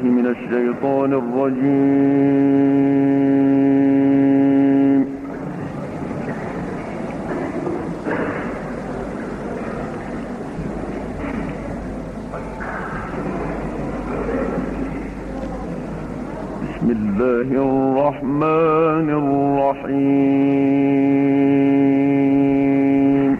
من الشيطان الرجيم. بسم الله الرحمن الرحيم.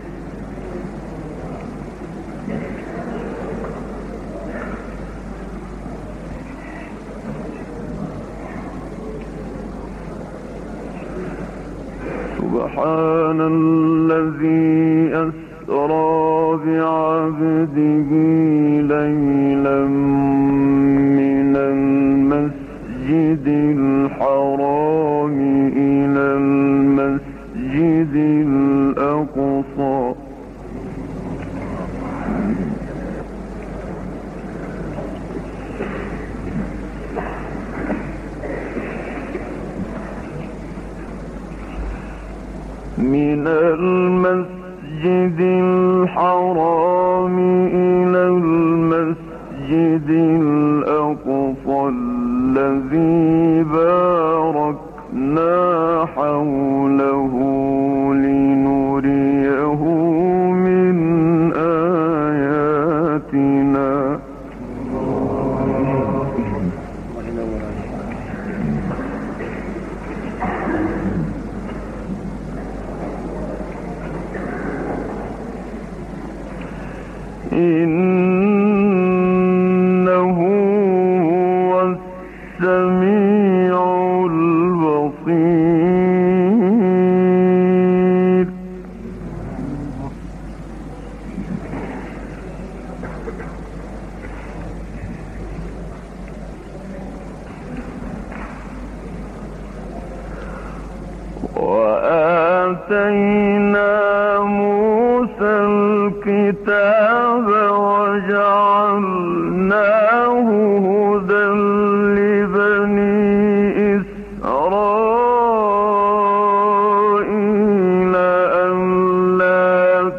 سبحان الذي أسرى بعبده ليلا من المسجد الحرام إلى المسجد الأقصى من المسجد الحرام إلى المسجد الأقصى الذي باركنا حوله لنريه من آياتنا إنه هو السميع البصير. وآتينا موسى الكتاب وجعلناه هدى لبني إسرائيل ألا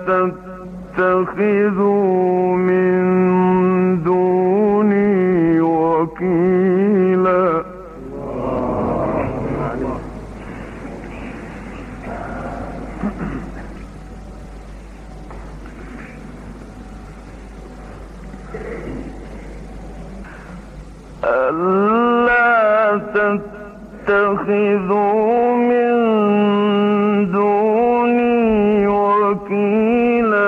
تتخذوا من دوني وكيلا. ألا تتخذوا من دوني وكيلا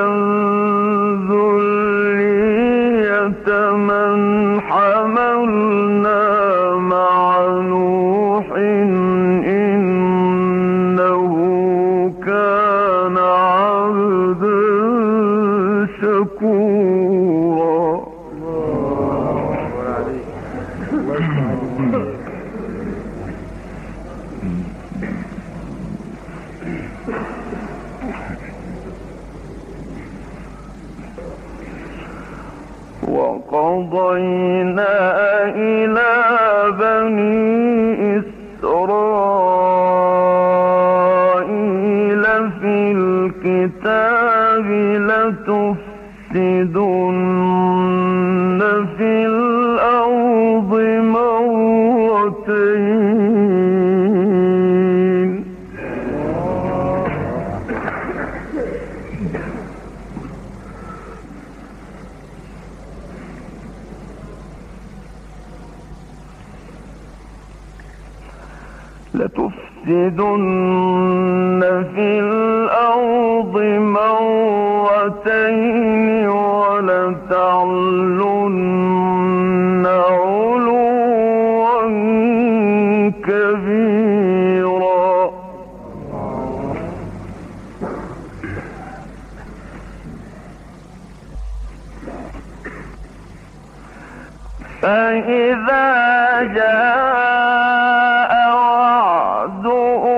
ذرية من حملنا مع نوح إنه كان عبدا شكورا. وقضينا إلى بني إسرائيل في الكتاب لتفسدن في الأرض مرتين لتفسدن في الأرض مرتين ولتعلن علوا كبيرا. فإذا جاء وعد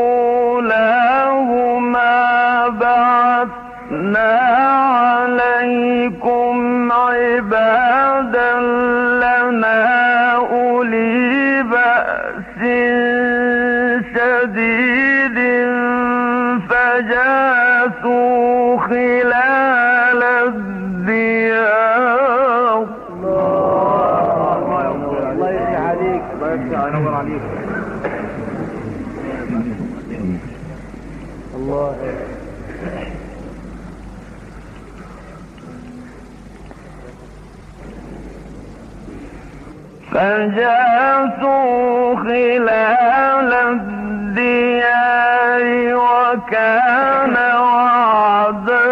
أولاهما بعثنا عليكم عبادا لنا أولي بأس شديد فجاسوا خلال الديار. ينور عليك. الله. فجاسوا خلال الديار وكان وعدا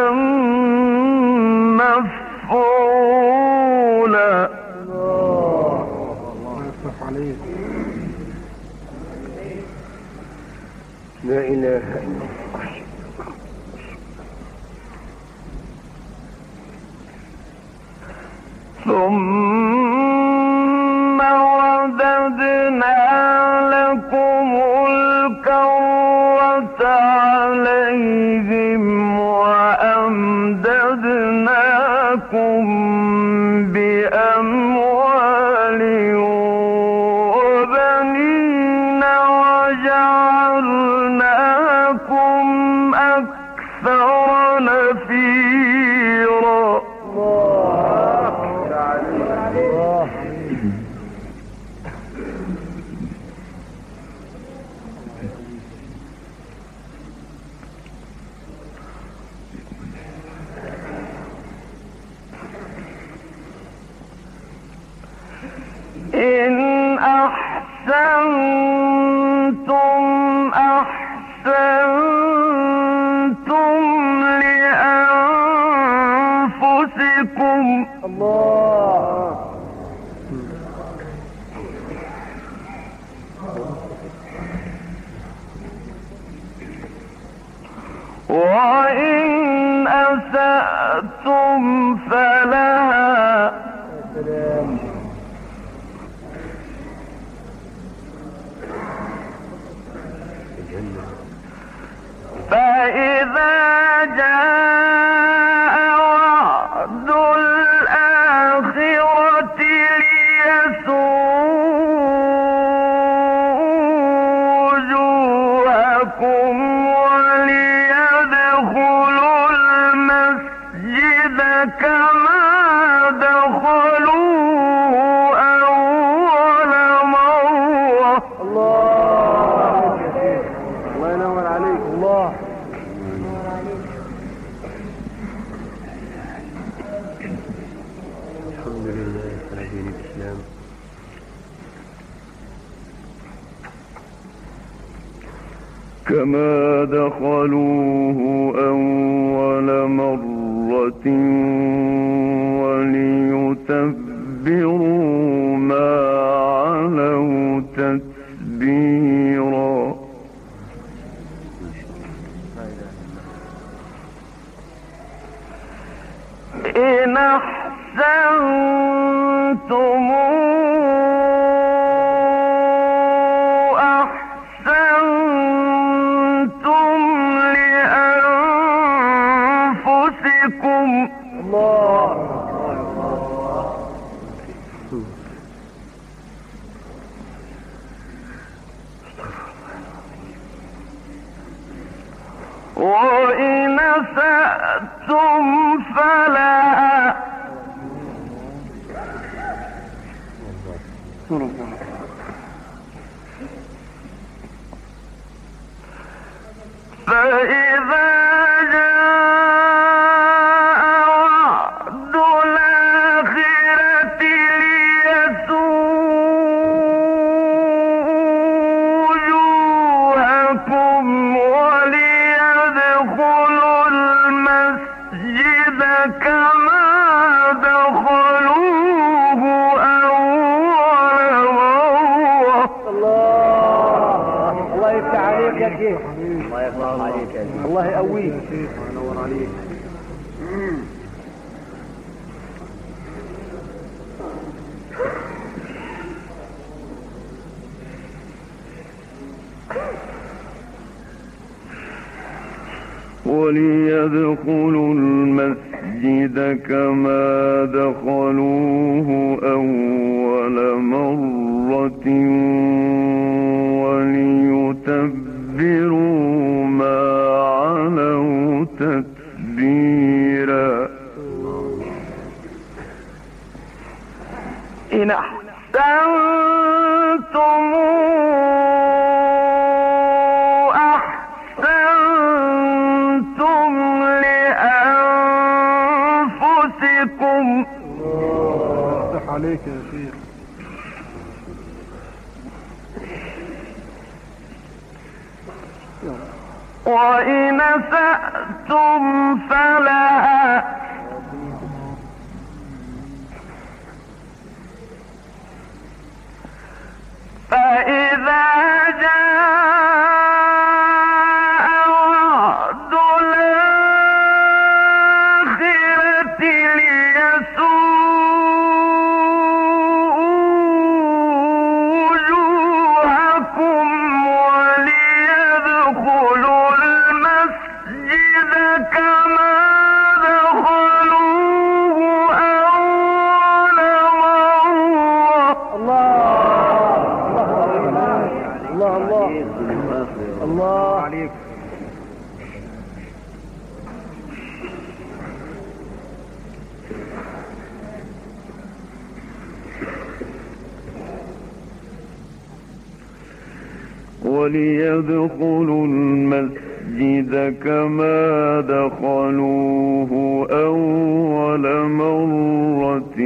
مفعولا. الله يفتح عليك. لا إله إلا الله. ثم رددنا لكم الكرة عليهم وأمددناكم بأموال وبنين وجعلناكم أكثر نفيرا. إن أحسنتم أحسنتم لأنفسكم. الله. وإن أسأتم فلها. سلام. فإذا جاء وعد الآخرة ليسوءوا وجوهكم وليدخلوا المسجد كما دخلوه أول مرة. الله. الله ينور عليك. الله. الحمد لله على دين الإسلام. كما دخلوه أول مرة وليتبروا ما علوا تتبيرا. إن أحسنتم أحسنتم لأنفسكم. الله. وإن أسأتم فلها. فإذا جاء وعد الآخرة ليسوءوا وجوهكم وليدخلوا المسجد كما دخلوه أول مرة. الله. الله يفتح عليك يا شيخ. الله يفتح عليك يا شيخ. الله يقويك. الله ينور عليك. وليدخلوا المسجد كما دخلوه أول مرة وليتبروا ما علوا تتبيرا. إن أحسنتم عليك يا شيخ. وإن أسأتم فلها فإذا جاء وعد الآخرة ليسوءوا وجوهكم وليدخلوا المسجد كما دخلوه أول مرة. الله عليك. وليدخلوا المسجد كما دخلوه أول مرة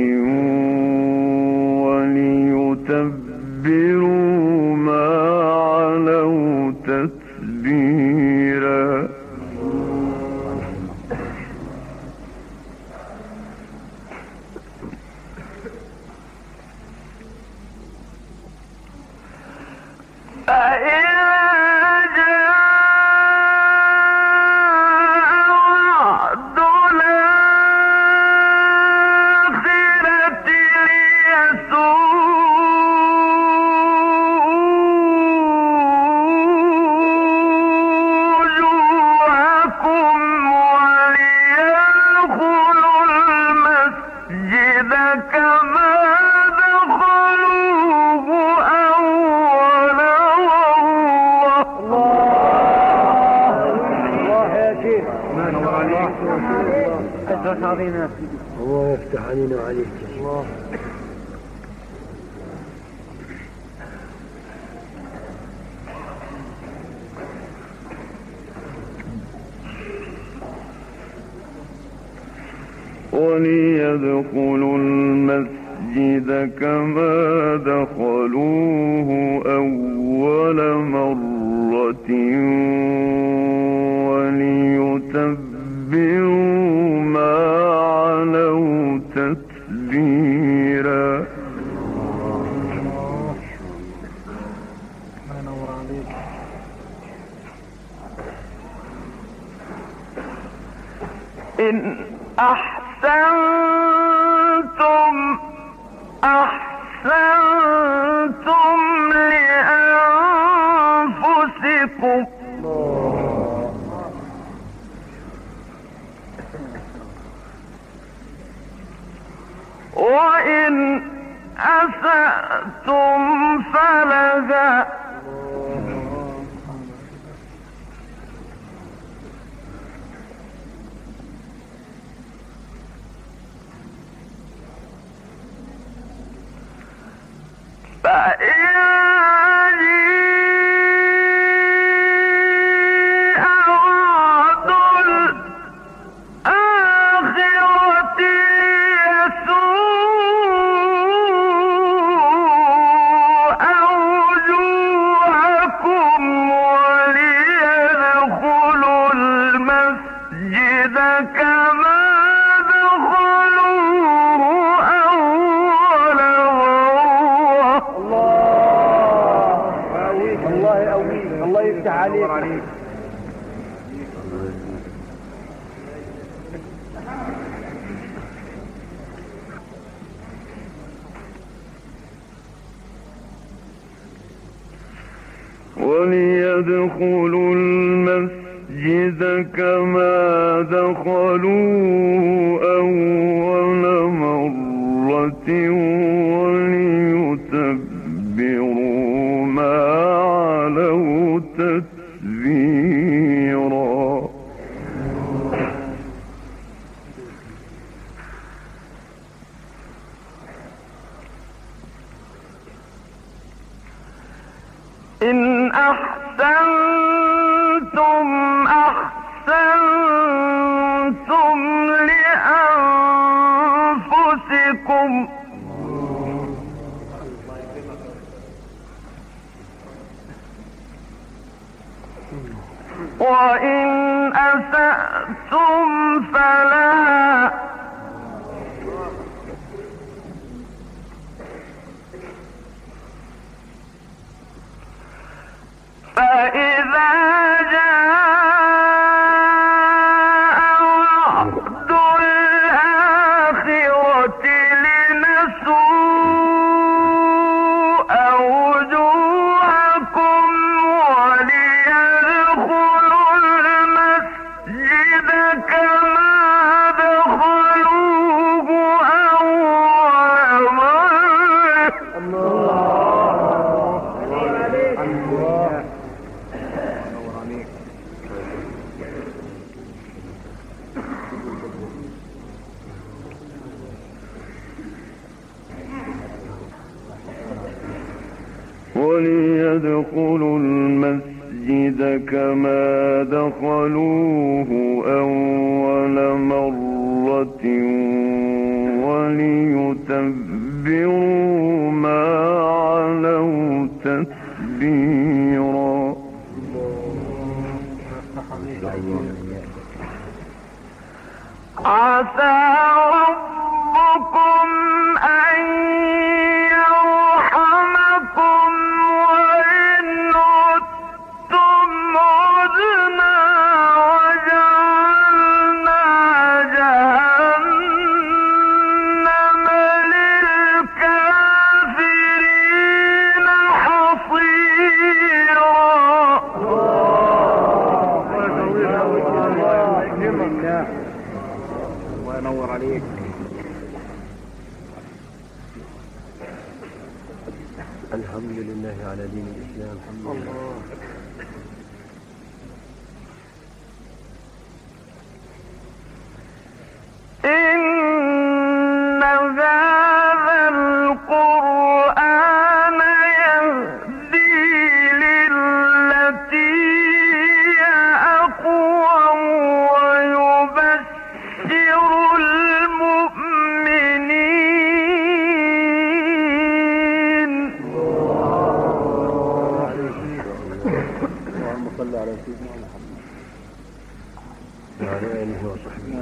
وليتبروا ما علوا تتبيرا. الله يفتح علينا وعليك. الله. وليدخلوا المسجد كما دخلوه أول مرة وليتبروا ما علوا تتبيرا. إن أحسنتم لأنفسكم وإن أسأتم فلها وليدخلوا المسجد كما دخلوه أول مرة وليتبروا ما علوا تتبيرا. إن أحسنتم أحسنتم لأنفسكم وإن أسأتم فلها فإذا جاء وعد الآخرة لنسوء وجوهكم وليدخلوا المسجد كما دخلوه أول مرة. وليدخلوا المسجد كما دخلوه أول مرة وليتبروا ما علوا تتبيرا. عسى ربكم أن يرحمكم وإن عدتم عدنا وجعلنا جهنم للكافرين حصيرا. الله ينور عليك. الحمد لله على دين الإسلام. الحمد لله. إن هذا القرآن يهدي للتي هي أقوم ويبشر المؤمنين. اللهم صل على سيدنا محمد وعلى آله وصحبه.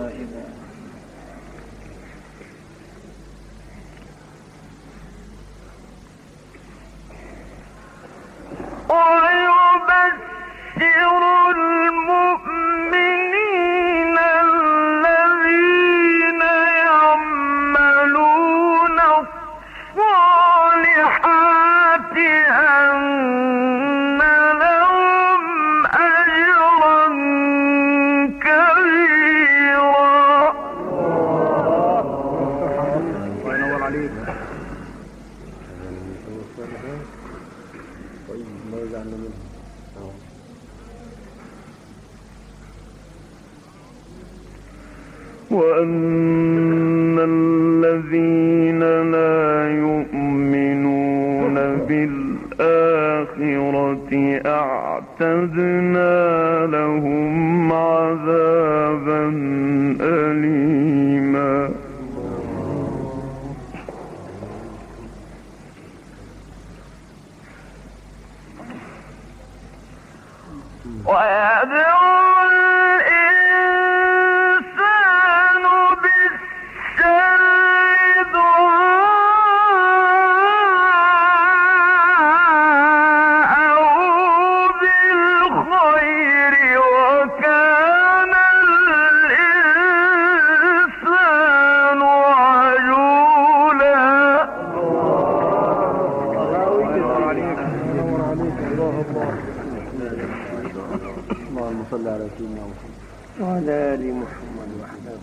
ويبشر المؤمنين الذين يعملون الصالحات أن لهم أجرا كبيرا. الله ينور عليك. طيب ما يجعلنا منه. وأن الذين لا يؤمنون بالآخرة أعتدنا لهم عذابا أليما. ويدعو الإنسان بالشر دعاءه بالخير وكان الإنسان عجولا. اللهم صل على سيدنا محمد وعلى آل محمد وحده.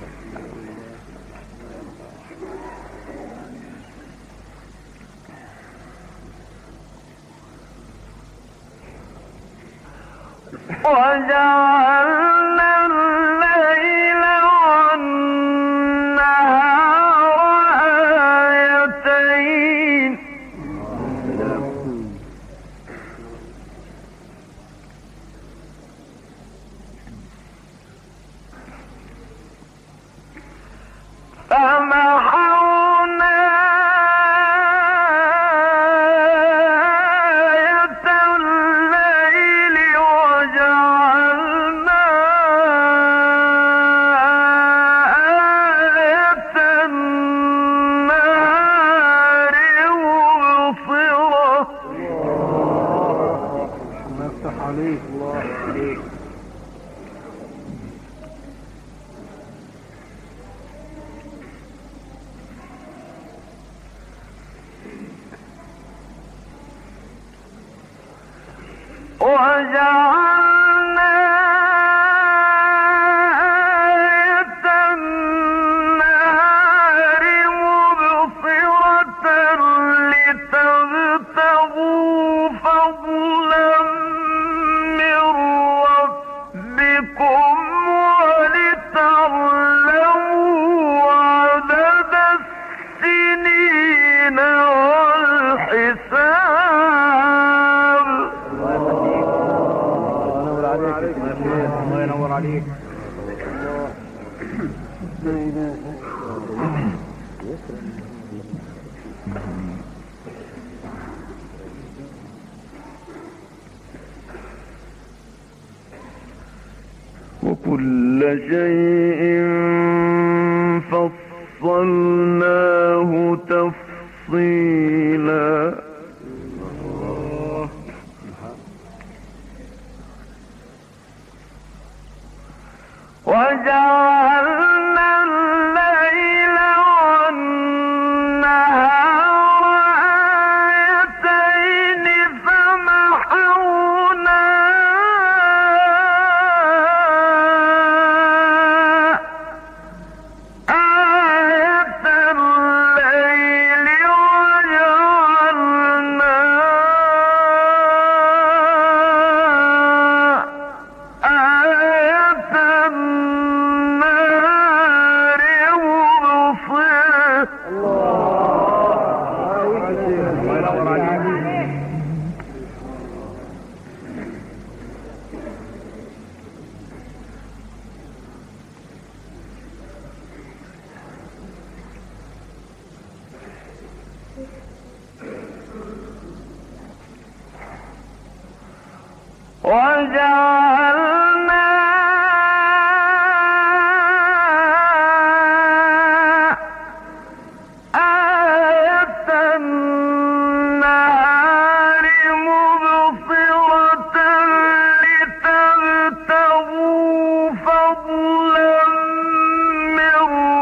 وجعلنا الليل والنهار آيتين وكل شيء فصلناه تفصيلا وجعلنا الليل والنهار آيتين فمحونا آية الليل وجعلنا آية النار مبصرة وجعلنا آية النهار مبصرة لتبتغوا فضلا من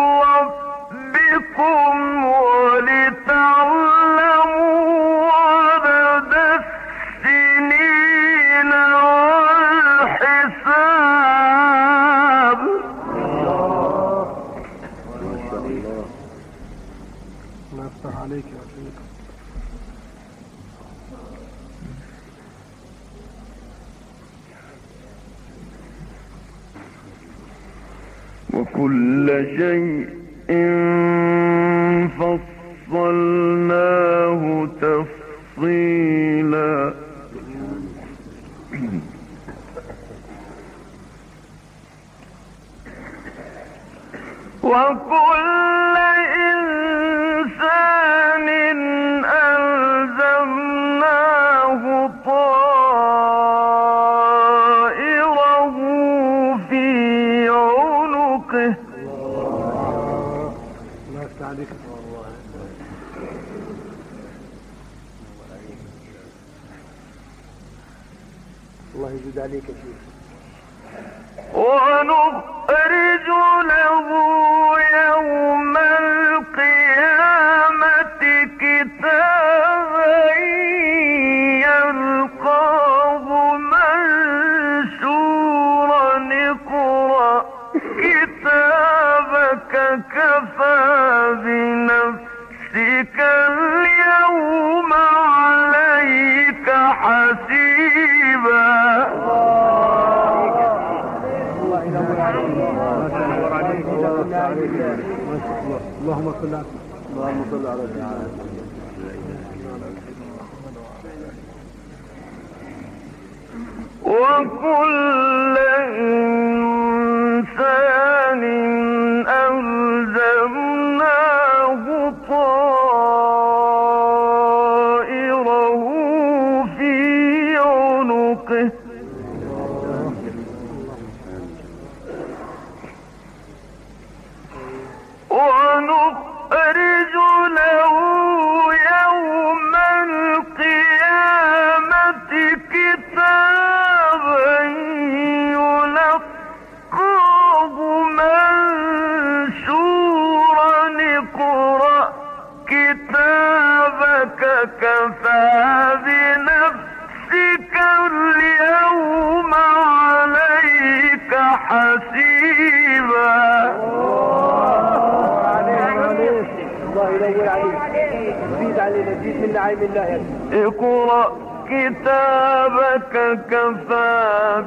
ربكم ولتعلموا عدد السنين والحساب الله يفتح عليك يا شيخ. وكل شيء فصلناه تفصيلا وكل إنسان ألزمناه طائره في عنقه الله يفتح عليك. الله يزيد عليك يا شيخ. ونخرج له يوم القيامة كتابا يلقاه منشورا اقرأ كتابك كفى بنفسك اليوم عليك حسيبا اللهم صل على وكل إنسان ألزمناه طائره في عنقه ونخرج له يوم القيامة كتابا يلقاه منشورا اقرأ كتابك كفى بنفسك اليوم علينا زيد من نعيم الله يا شيخ. اقرأ كتابك كفى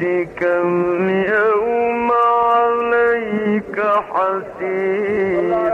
بنفسك اليوم عليك حسيبا